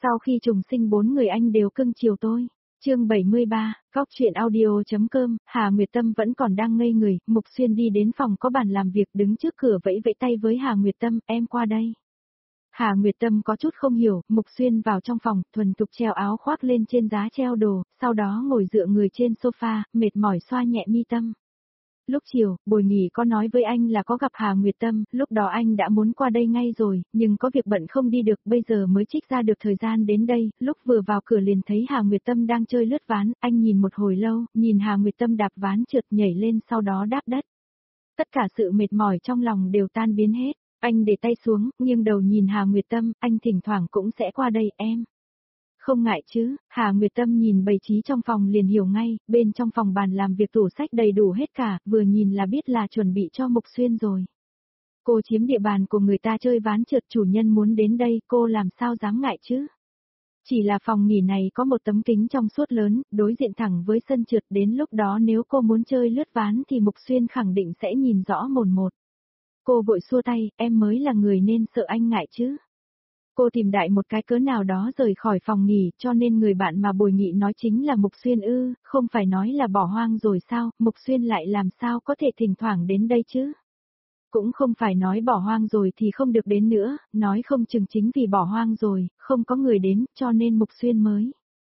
Sau khi trùng sinh 4 người anh đều cưng chiều tôi. Chương 73, Góc truyện audio.com, Hà Nguyệt Tâm vẫn còn đang ngây người, Mục Xuyên đi đến phòng có bàn làm việc đứng trước cửa vẫy vẫy tay với Hà Nguyệt Tâm, em qua đây. Hà Nguyệt Tâm có chút không hiểu, Mục Xuyên vào trong phòng, thuần thục treo áo khoác lên trên giá treo đồ, sau đó ngồi dựa người trên sofa, mệt mỏi xoa nhẹ mi tâm. Lúc chiều, Bồi Nghỉ có nói với anh là có gặp Hà Nguyệt Tâm, lúc đó anh đã muốn qua đây ngay rồi, nhưng có việc bận không đi được, bây giờ mới trích ra được thời gian đến đây, lúc vừa vào cửa liền thấy Hà Nguyệt Tâm đang chơi lướt ván, anh nhìn một hồi lâu, nhìn Hà Nguyệt Tâm đạp ván trượt nhảy lên sau đó đáp đất. Tất cả sự mệt mỏi trong lòng đều tan biến hết, anh để tay xuống, nghiêng đầu nhìn Hà Nguyệt Tâm, anh thỉnh thoảng cũng sẽ qua đây em. Không ngại chứ, Hà Nguyệt Tâm nhìn bày trí trong phòng liền hiểu ngay, bên trong phòng bàn làm việc tủ sách đầy đủ hết cả, vừa nhìn là biết là chuẩn bị cho Mục Xuyên rồi. Cô chiếm địa bàn của người ta chơi ván trượt, chủ nhân muốn đến đây, cô làm sao dám ngại chứ? Chỉ là phòng nghỉ này có một tấm kính trong suốt lớn, đối diện thẳng với sân trượt, đến lúc đó nếu cô muốn chơi lướt ván thì Mục Xuyên khẳng định sẽ nhìn rõ mồn một. Cô vội xua tay, em mới là người nên sợ anh ngại chứ. Cô tìm đại một cái cớ nào đó rời khỏi phòng nghỉ, cho nên người bạn mà Bồi Nghị nói chính là Mục Xuyên ư, không phải nói là bỏ hoang rồi sao, Mục Xuyên lại làm sao có thể thỉnh thoảng đến đây chứ. Cũng không phải nói bỏ hoang rồi thì không được đến nữa, nói không chừng chính vì bỏ hoang rồi, không có người đến, cho nên Mục Xuyên mới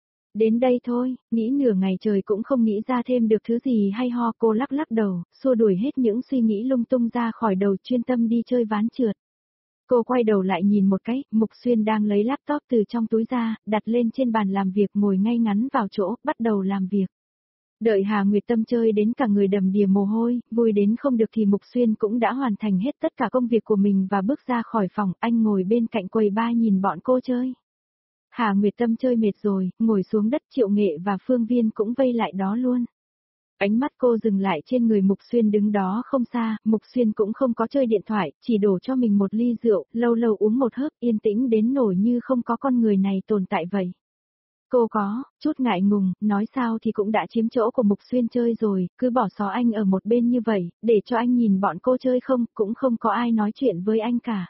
đến đây thôi, nghĩ nửa ngày trời cũng không nghĩ ra thêm được thứ gì hay ho, cô lắc lắc đầu, xua đuổi hết những suy nghĩ lung tung ra khỏi đầu, chuyên tâm đi chơi ván trượt. Cô quay đầu lại nhìn một cái, Mục Xuyên đang lấy laptop từ trong túi ra, đặt lên trên bàn làm việc, ngồi ngay ngắn vào chỗ, bắt đầu làm việc. Đợi Hà Nguyệt Tâm chơi đến cả người đầm đìa mồ hôi, vui đến không được thì Mục Xuyên cũng đã hoàn thành hết tất cả công việc của mình và bước ra khỏi phòng, anh ngồi bên cạnh quầy bar nhìn bọn cô chơi. Hà Nguyệt Tâm chơi mệt rồi, ngồi xuống đất, Triệu Nghệ và Phương Viên cũng vây lại đó luôn. Ánh mắt cô dừng lại trên người Mục Xuyên đứng đó không xa, Mục Xuyên cũng không có chơi điện thoại, chỉ đổ cho mình một ly rượu, lâu lâu uống một hớp, yên tĩnh đến nổi như không có con người này tồn tại vậy. Cô có chút ngại ngùng, nói sao thì cũng đã chiếm chỗ của Mục Xuyên chơi rồi, cứ bỏ xó anh ở một bên như vậy, để cho anh nhìn bọn cô chơi không, cũng không có ai nói chuyện với anh cả.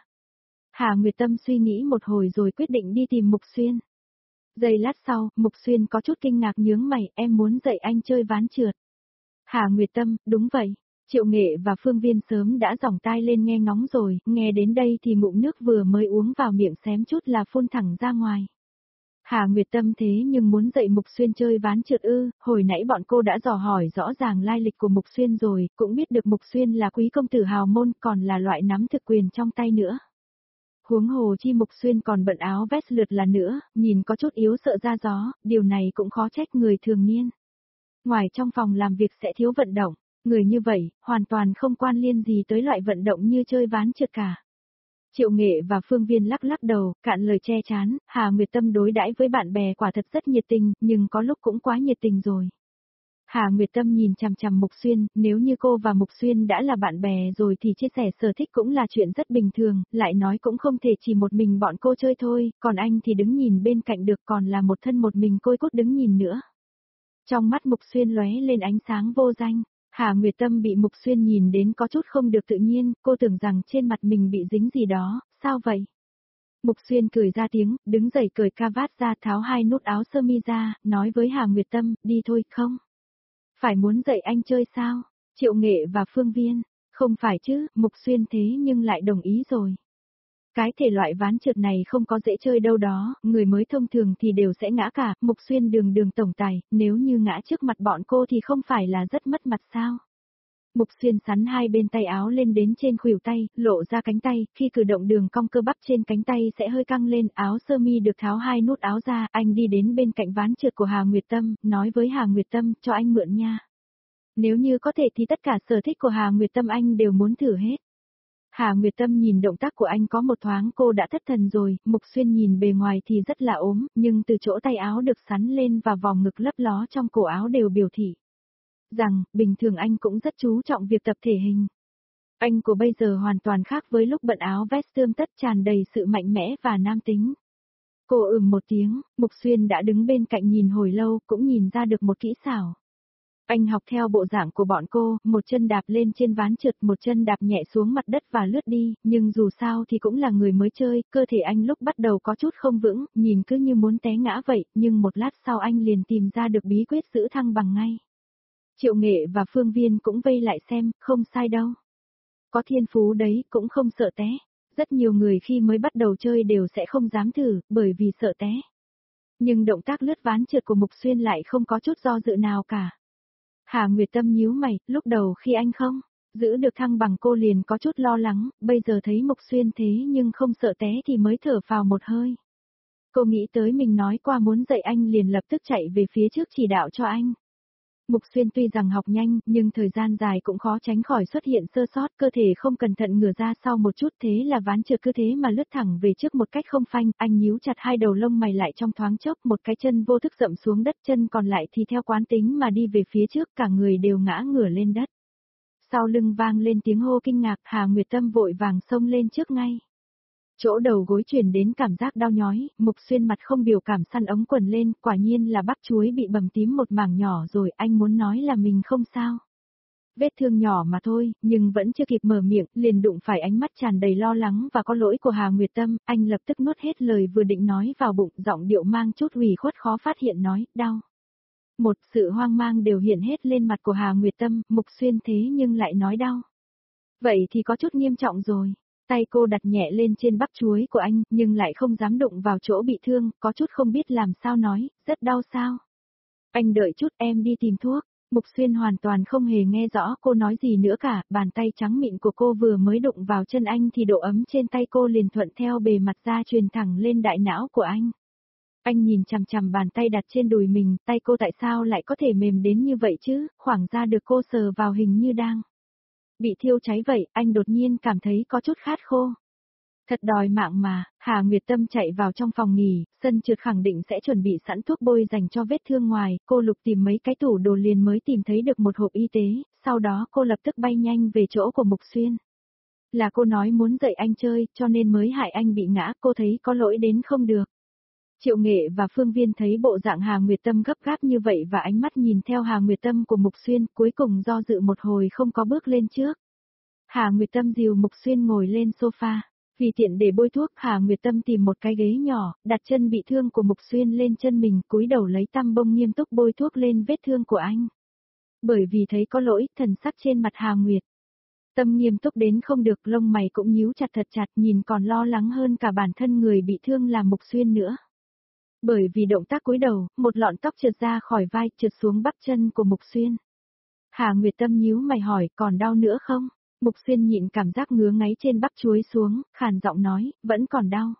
Hà Nguyệt Tâm suy nghĩ một hồi rồi quyết định đi tìm Mục Xuyên. Giây lát sau, Mục Xuyên có chút kinh ngạc nhướng mày, em muốn dạy anh chơi ván trượt. Hà Nguyệt Tâm, đúng vậy. Triệu Nghệ và Phương Viên sớm đã giỏng tai lên nghe ngóng rồi, nghe đến đây thì ngụm nước vừa mới uống vào miệng xém chút là phun thẳng ra ngoài. Hà Nguyệt Tâm thế nhưng muốn dạy Mục Xuyên chơi ván trượt ư, hồi nãy bọn cô đã dò hỏi rõ ràng lai lịch của Mục Xuyên rồi, cũng biết được Mục Xuyên là quý công tử hào môn, còn là loại nắm thực quyền trong tay nữa. Huống hồ chi Mục Xuyên còn bận áo vest lượt là nữa, nhìn có chút yếu sợ ra gió, điều này cũng khó trách người thường niên. Ngoài trong phòng làm việc sẽ thiếu vận động, người như vậy, hoàn toàn không quan liên gì tới loại vận động như chơi ván trượt cả. Triệu Nghệ và Phương Viên lắc lắc đầu, cạn lời che chán, Hà Nguyệt Tâm đối đãi với bạn bè quả thật rất nhiệt tình, nhưng có lúc cũng quá nhiệt tình rồi. Hà Nguyệt Tâm nhìn chằm chằm Mục Xuyên, nếu như cô và Mục Xuyên đã là bạn bè rồi thì chia sẻ sở thích cũng là chuyện rất bình thường, lại nói cũng không thể chỉ một mình bọn cô chơi thôi, còn anh thì đứng nhìn bên cạnh được, còn là một thân một mình côi cút đứng nhìn nữa. Trong mắt Mục Xuyên lóe lên ánh sáng vô danh, Hà Nguyệt Tâm bị Mục Xuyên nhìn đến có chút không được tự nhiên, cô tưởng rằng trên mặt mình bị dính gì đó, sao vậy? Mục Xuyên cười ra tiếng, đứng dậy cởi cravat ra, tháo hai nút áo sơ mi ra, nói với Hà Nguyệt Tâm, đi thôi, không? Phải muốn dạy anh chơi sao? Triệu Nghệ và Phương Viên, không phải chứ, Mục Xuyên thế nhưng lại đồng ý rồi. Cái thể loại ván trượt này không có dễ chơi đâu đó, người mới thông thường thì đều sẽ ngã cả, Mục Xuyên đường đường tổng tài, nếu như ngã trước mặt bọn cô thì không phải là rất mất mặt sao? Mục Xuyên sắn hai bên tay áo lên đến trên khuỷu tay, lộ ra cánh tay, khi cử động đường cong cơ bắp trên cánh tay sẽ hơi căng lên, áo sơ mi được tháo hai nút áo ra, anh đi đến bên cạnh ván trượt của Hà Nguyệt Tâm, nói với Hà Nguyệt Tâm, cho anh mượn nha. Nếu như có thể thì tất cả sở thích của Hà Nguyệt Tâm anh đều muốn thử hết. Hà Nguyệt Tâm nhìn động tác của anh có một thoáng cô đã thất thần rồi, Mục Xuyên nhìn bề ngoài thì rất là ốm, nhưng từ chỗ tay áo được sắn lên và vòng ngực lấp ló trong cổ áo đều biểu thị rằng, bình thường anh cũng rất chú trọng việc tập thể hình. Anh của bây giờ hoàn toàn khác với lúc bận áo vest tươm tất tràn đầy sự mạnh mẽ và nam tính. Cô một tiếng, Mục Xuyên đã đứng bên cạnh nhìn hồi lâu cũng nhìn ra được một kỹ xảo. Anh học theo bộ dạng của bọn cô, một chân đạp lên trên ván trượt, một chân đạp nhẹ xuống mặt đất và lướt đi, nhưng dù sao thì cũng là người mới chơi, cơ thể anh lúc bắt đầu có chút không vững, nhìn cứ như muốn té ngã vậy, nhưng một lát sau anh liền tìm ra được bí quyết giữ thăng bằng ngay. Triệu Nghệ và Phương Viên cũng vây lại xem, không sai đâu. Có thiên phú đấy, cũng không sợ té. Rất nhiều người khi mới bắt đầu chơi đều sẽ không dám thử, bởi vì sợ té. Nhưng động tác lướt ván trượt của Mục Xuyên lại không có chút do dự nào cả. Hà Nguyệt Tâm nhíu mày, lúc đầu khi anh không giữ được thăng bằng cô liền có chút lo lắng, bây giờ thấy Mục Xuyên thế nhưng không sợ té thì mới thở phào một hơi. Cô nghĩ tới mình nói qua muốn dạy anh liền lập tức chạy về phía trước chỉ đạo cho anh. Mục Xuyên tuy rằng học nhanh, nhưng thời gian dài cũng khó tránh khỏi xuất hiện sơ sót, cơ thể không cẩn thận ngửa ra sau một chút, thế là ván trượt cứ thế mà lướt thẳng về trước một cách không phanh, anh nhíu chặt hai đầu lông mày lại trong thoáng chốc, một cái chân vô thức dậm xuống đất, chân còn lại thì theo quán tính mà đi về phía trước, cả người đều ngã ngửa lên đất. Sau lưng vang lên tiếng hô kinh ngạc, Hà Nguyệt Tâm vội vàng xông lên trước ngay. Chỗ đầu gối truyền đến cảm giác đau nhói, Mục Xuyên mặt không biểu cảm săn ống quần lên, quả nhiên là bắp chuối bị bầm tím một mảng nhỏ rồi, anh muốn nói là mình không sao. Vết thương nhỏ mà thôi, nhưng vẫn chưa kịp mở miệng, liền đụng phải ánh mắt tràn đầy lo lắng và có lỗi của Hà Nguyệt Tâm, anh lập tức nuốt hết lời vừa định nói vào bụng, giọng điệu mang chút ủy khuất khó phát hiện nói, đau. Một sự hoang mang đều hiện hết lên mặt của Hà Nguyệt Tâm, Mục Xuyên thế nhưng lại nói đau. Vậy thì có chút nghiêm trọng rồi. Tay cô đặt nhẹ lên trên bắp chuối của anh, nhưng lại không dám đụng vào chỗ bị thương, có chút không biết làm sao nói, rất đau sao. Anh đợi chút em đi tìm thuốc. Mục Xuyên hoàn toàn không hề nghe rõ cô nói gì nữa cả, bàn tay trắng mịn của cô vừa mới đụng vào chân anh thì độ ấm trên tay cô liền thuận theo bề mặt ra truyền thẳng lên đại não của anh. Anh nhìn chằm chằm bàn tay đặt trên đùi mình, tay cô tại sao lại có thể mềm đến như vậy chứ, khoảng da được cô sờ vào hình như đang bị thiêu cháy vậy, anh đột nhiên cảm thấy có chút khát khô. Thật đòi mạng mà, Hà Nguyệt Tâm chạy vào trong phòng nghỉ, sân trượt khẳng định sẽ chuẩn bị sẵn thuốc bôi dành cho vết thương ngoài, cô lục tìm mấy cái tủ đồ liền mới tìm thấy được một hộp y tế, sau đó cô lập tức bay nhanh về chỗ của Mục Xuyên. Là cô nói muốn dạy anh chơi, cho nên mới hại anh bị ngã, cô thấy có lỗi đến không được. Triệu Nghệ và Phương Viên thấy bộ dạng Hà Nguyệt Tâm gấp gáp như vậy và ánh mắt nhìn theo Hà Nguyệt Tâm của Mục Xuyên, cuối cùng do dự một hồi không có bước lên trước. Hà Nguyệt Tâm dìu Mục Xuyên ngồi lên sofa. Vì tiện để bôi thuốc, Hà Nguyệt Tâm tìm một cái ghế nhỏ, đặt chân bị thương của Mục Xuyên lên chân mình, cúi đầu lấy tăm bông nghiêm túc bôi thuốc lên vết thương của anh. Bởi vì thấy có lỗi, thần sắc trên mặt Hà Nguyệt Tâm nghiêm túc đến không được, lông mày cũng nhíu chặt thật chặt, nhìn còn lo lắng hơn cả bản thân người bị thương là Mục Xuyên nữa. Bởi vì động tác cúi đầu, một lọn tóc trượt ra khỏi vai, trượt xuống bắp chân của Mục Xuyên. Hà Nguyệt Tâm nhíu mày hỏi, còn đau nữa không? Mục Xuyên nhịn cảm giác ngứa ngáy trên bắp chuối xuống, khàn giọng nói, vẫn còn đau.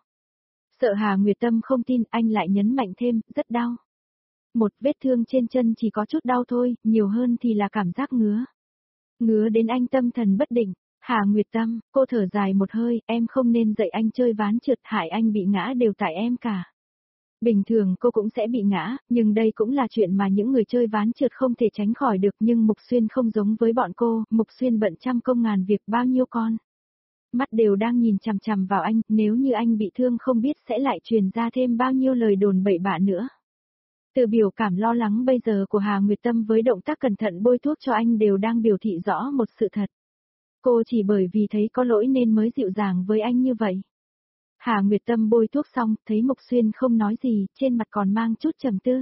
Sợ Hà Nguyệt Tâm không tin, anh lại nhấn mạnh thêm, rất đau. Một vết thương trên chân chỉ có chút đau thôi, nhiều hơn thì là cảm giác ngứa. Ngứa đến anh tâm thần bất định. Hà Nguyệt Tâm, cô thở dài một hơi, em không nên dạy anh chơi ván trượt, hại anh bị ngã đều tại em cả. Bình thường cô cũng sẽ bị ngã, nhưng đây cũng là chuyện mà những người chơi ván trượt không thể tránh khỏi được, nhưng Mục Xuyên không giống với bọn cô, Mục Xuyên bận trăm công ngàn việc, bao nhiêu con mắt đều đang nhìn chằm chằm vào anh, nếu như anh bị thương không biết sẽ lại truyền ra thêm bao nhiêu lời đồn bậy bạ nữa. Từ biểu cảm lo lắng bây giờ của Hà Nguyệt Tâm với động tác cẩn thận bôi thuốc cho anh đều đang biểu thị rõ một sự thật. Cô chỉ bởi vì thấy có lỗi nên mới dịu dàng với anh như vậy. Hà Nguyệt Tâm bôi thuốc xong, thấy Mục Xuyên không nói gì, trên mặt còn mang chút trầm tư.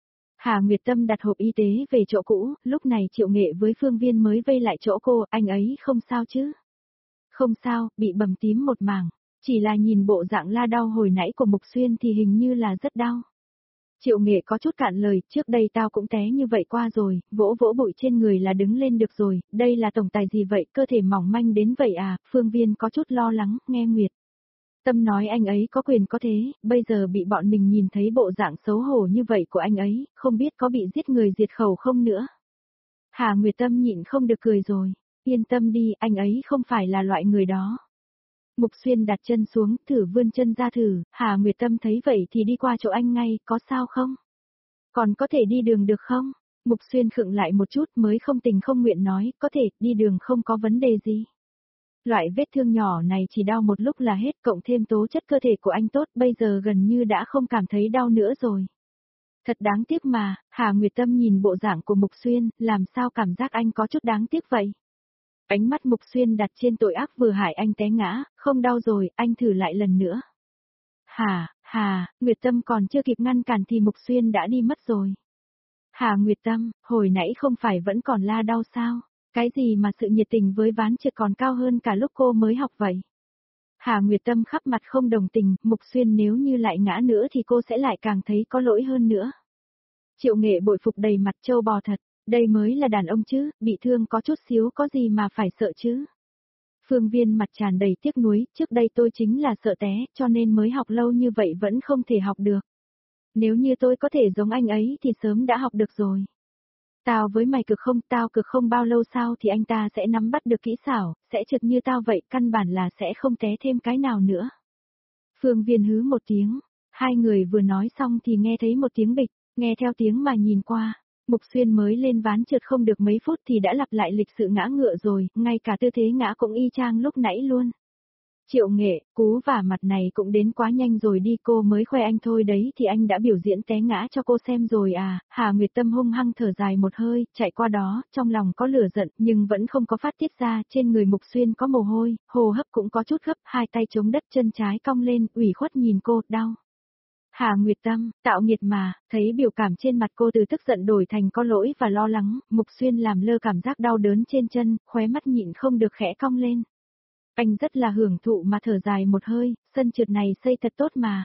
Hà Nguyệt Tâm đặt hộp y tế về chỗ cũ, lúc này Triệu Nghệ với Phương Viên mới vây lại chỗ cô, anh ấy không sao chứ? Không sao, bị bầm tím một mảng, chỉ là nhìn bộ dạng la đau hồi nãy của Mục Xuyên thì hình như là rất đau. Triệu Nghệ có chút cạn lời, trước đây tao cũng té như vậy qua rồi, vỗ vỗ bụi trên người là đứng lên được rồi, đây là tổng tài gì vậy, cơ thể mỏng manh đến vậy à? Phương Viên có chút lo lắng, nghe Nguyệt Tâm nói anh ấy có quyền có thế, bây giờ bị bọn mình nhìn thấy bộ dạng xấu hổ như vậy của anh ấy, không biết có bị giết người diệt khẩu không nữa. Hà Nguyệt Tâm nhịn không được cười rồi, yên tâm đi, anh ấy không phải là loại người đó. Mục Xuyên đặt chân xuống, thử vươn chân ra thử, Hà Nguyệt Tâm thấy vậy thì đi qua chỗ anh ngay, có sao không? Còn có thể đi đường được không? Mục Xuyên khựng lại một chút mới không tình không nguyện nói, có thể, đi đường không có vấn đề gì. Loại vết thương nhỏ này chỉ đau một lúc là hết, cộng thêm tố chất cơ thể của anh tốt, bây giờ gần như đã không cảm thấy đau nữa rồi. Thật đáng tiếc mà, Hà Nguyệt Tâm nhìn bộ dạng của Mục Xuyên, làm sao cảm giác anh có chút đáng tiếc vậy? Ánh mắt Mục Xuyên đặt trên tội ác vừa hại anh té ngã, không đau rồi, anh thử lại lần nữa. Hà, Nguyệt Tâm còn chưa kịp ngăn cản thì Mục Xuyên đã đi mất rồi. Hà Nguyệt Tâm, hồi nãy không phải vẫn còn la đau sao? Cái gì mà sự nhiệt tình với ván trượt còn cao hơn cả lúc cô mới học vậy? Hà Nguyệt Tâm khắp mặt không đồng tình, Mục Xuyên nếu như lại ngã nữa thì cô sẽ lại càng thấy có lỗi hơn nữa. Triệu Nghệ bội phục đầy mặt trâu bò thật, đây mới là đàn ông chứ, bị thương có chút xíu có gì mà phải sợ chứ. Phương Viên mặt tràn đầy tiếc nuối, trước đây tôi chính là sợ té, cho nên mới học lâu như vậy vẫn không thể học được. Nếu như tôi có thể giống anh ấy thì sớm đã học được rồi. Tao với mày cực không, tao cực không bao lâu sau thì anh ta sẽ nắm bắt được kỹ xảo, sẽ trượt như tao vậy, căn bản là sẽ không té thêm cái nào nữa. Phương Viên hứ một tiếng, hai người vừa nói xong thì nghe thấy một tiếng bịch, nghe theo tiếng mà nhìn qua. Mục Xuyên mới lên ván trượt không được mấy phút thì đã lặp lại lịch sự ngã ngựa rồi, ngay cả tư thế ngã cũng y chang lúc nãy luôn. Triệu Nghệ, cú vả mặt này cũng đến quá nhanh rồi đi, cô mới khoe anh thôi đấy thì anh đã biểu diễn té ngã cho cô xem rồi à. Hà Nguyệt Tâm hung hăng thở dài một hơi, chạy qua đó, trong lòng có lửa giận nhưng vẫn không có phát tiết ra, trên người Mục Xuyên có mồ hôi, hô hấp cũng có chút gấp, hai tay chống đất chân trái cong lên, ủy khuất nhìn cô, đau. Hà Nguyệt Tâm, tạo nghiệt mà, thấy biểu cảm trên mặt cô từ tức giận đổi thành có lỗi và lo lắng, Mục Xuyên làm lơ cảm giác đau đớn trên chân, khóe mắt nhịn không được khẽ cong lên. Anh rất là hưởng thụ mà thở dài một hơi, sân trượt này xây thật tốt mà.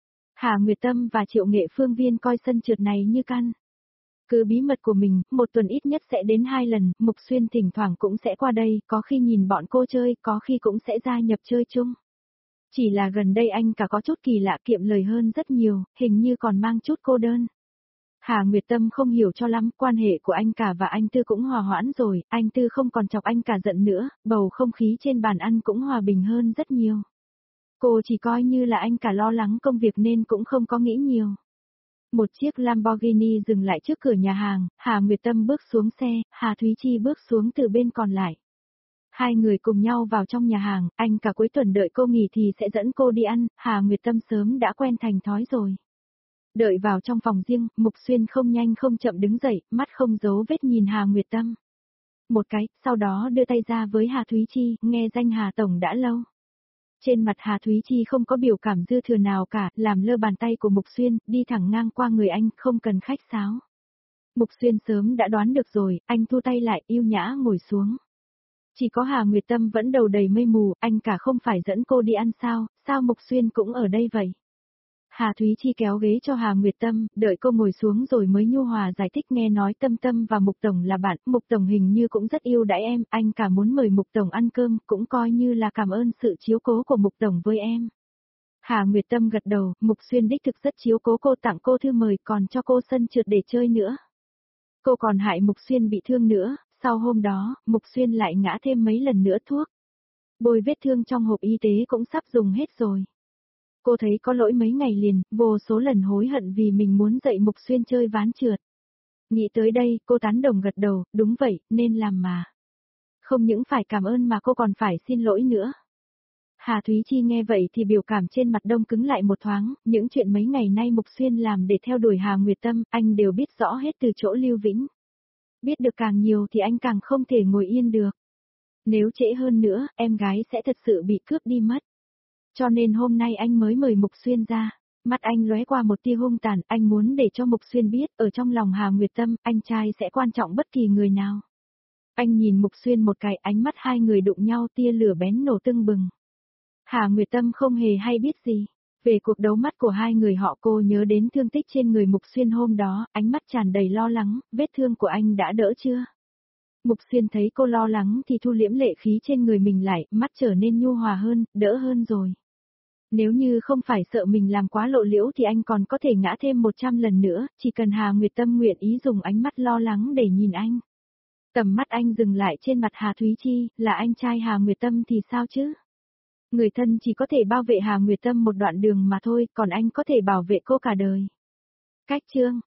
Hà Nguyệt Tâm và Triệu Nghệ Phương Viên coi sân trượt này như căn. Cứ bí mật của mình, một tuần ít nhất sẽ đến 2 lần, Mục Xuyên thỉnh thoảng cũng sẽ qua đây, có khi nhìn bọn cô chơi, có khi cũng sẽ gia nhập chơi chung. Chỉ là gần đây anh cả có chút kỳ lạ, kiệm lời hơn rất nhiều, hình như còn mang chút cô đơn. Hà Nguyệt Tâm không hiểu cho lắm, quan hệ của anh cả và anh Tư cũng hòa hoãn rồi, anh Tư không còn chọc anh cả giận nữa, bầu không khí trên bàn ăn cũng hòa bình hơn rất nhiều. Cô chỉ coi như là anh cả lo lắng công việc nên cũng không có nghĩ nhiều. Một chiếc Lamborghini dừng lại trước cửa nhà hàng, Hà Nguyệt Tâm bước xuống xe, Hà Thúy Chi bước xuống từ bên còn lại. Hai người cùng nhau vào trong nhà hàng, anh cả cuối tuần đợi cô nghỉ thì sẽ dẫn cô đi ăn, Hà Nguyệt Tâm sớm đã quen thành thói rồi. Đợi vào trong phòng riêng, Mục Xuyên không nhanh không chậm đứng dậy, mắt không giấu vết nhìn Hà Nguyệt Tâm. Một cái, sau đó đưa tay ra với Hà Thúy Chi, nghe danh Hà Tổng đã lâu. Trên mặt Hà Thúy Chi không có biểu cảm dư thừa nào cả, làm lơ bàn tay của Mục Xuyên, đi thẳng ngang qua người anh, không cần khách sáo. Mục Xuyên sớm đã đoán được rồi, anh thu tay lại, yêu nhã ngồi xuống. Chỉ có Hà Nguyệt Tâm vẫn đầu đầy mây mù, anh cả không phải dẫn cô đi ăn sao Mục Xuyên cũng ở đây vậy? Hà Thúy Chi kéo ghế cho Hà Nguyệt Tâm, đợi cô ngồi xuống rồi mới nhu hòa giải thích, nghe nói Tâm Tâm và Mục Tổng là bạn, Mục Tổng hình như cũng rất yêu đãi em, anh cả muốn mời Mục Tổng ăn cơm, cũng coi như là cảm ơn sự chiếu cố của Mục Tổng với em. Hà Nguyệt Tâm gật đầu, Mục Xuyên đích thực rất chiếu cố cô, tặng cô thư mời còn cho cô sân trượt để chơi nữa. Cô còn hại Mục Xuyên bị thương nữa, sau hôm đó, Mục Xuyên lại ngã thêm mấy lần nữa thuốc. Bôi vết thương trong hộp y tế cũng sắp dùng hết rồi. Cô thấy có lỗi mấy ngày liền, vô số lần hối hận vì mình muốn dạy Mục Xuyên chơi ván trượt. Nghĩ tới đây, cô tán đồng gật đầu, đúng vậy, nên làm mà. Không những phải cảm ơn mà cô còn phải xin lỗi nữa. Hà Thúy Chi nghe vậy thì biểu cảm trên mặt đông cứng lại một thoáng, những chuyện mấy ngày nay Mục Xuyên làm để theo đuổi Hà Nguyệt Tâm, anh đều biết rõ hết từ chỗ Lưu Vĩnh. Biết được càng nhiều thì anh càng không thể ngồi yên được. Nếu trễ hơn nữa, em gái sẽ thật sự bị cướp đi mất. Cho nên hôm nay anh mới mời Mục Xuyên ra. Mắt anh lóe qua một tia hung tàn, anh muốn để cho Mục Xuyên biết, ở trong lòng Hà Nguyệt Tâm, anh trai sẽ quan trọng bất kỳ người nào. Anh nhìn Mục Xuyên một cái, ánh mắt hai người đụng nhau, tia lửa bén nổ tưng bừng. Hà Nguyệt Tâm không hề hay biết gì. Về cuộc đấu mắt của hai người họ, cô nhớ đến thương tích trên người Mục Xuyên hôm đó, ánh mắt tràn đầy lo lắng, vết thương của anh đã đỡ chưa? Mục Xuyên thấy cô lo lắng thì thu liễm lệ khí trên người mình lại, mắt trở nên nhu hòa hơn, đỡ hơn rồi. Nếu như không phải sợ mình làm quá lộ liễu thì anh còn có thể ngã thêm 100 lần nữa, chỉ cần Hà Nguyệt Tâm nguyện ý dùng ánh mắt lo lắng để nhìn anh. Tầm mắt anh dừng lại trên mặt Hà Thúy Chi, là anh trai Hà Nguyệt Tâm thì sao chứ? Người thân chỉ có thể bảo vệ Hà Nguyệt Tâm một đoạn đường mà thôi, còn anh có thể bảo vệ cô cả đời. Cách chương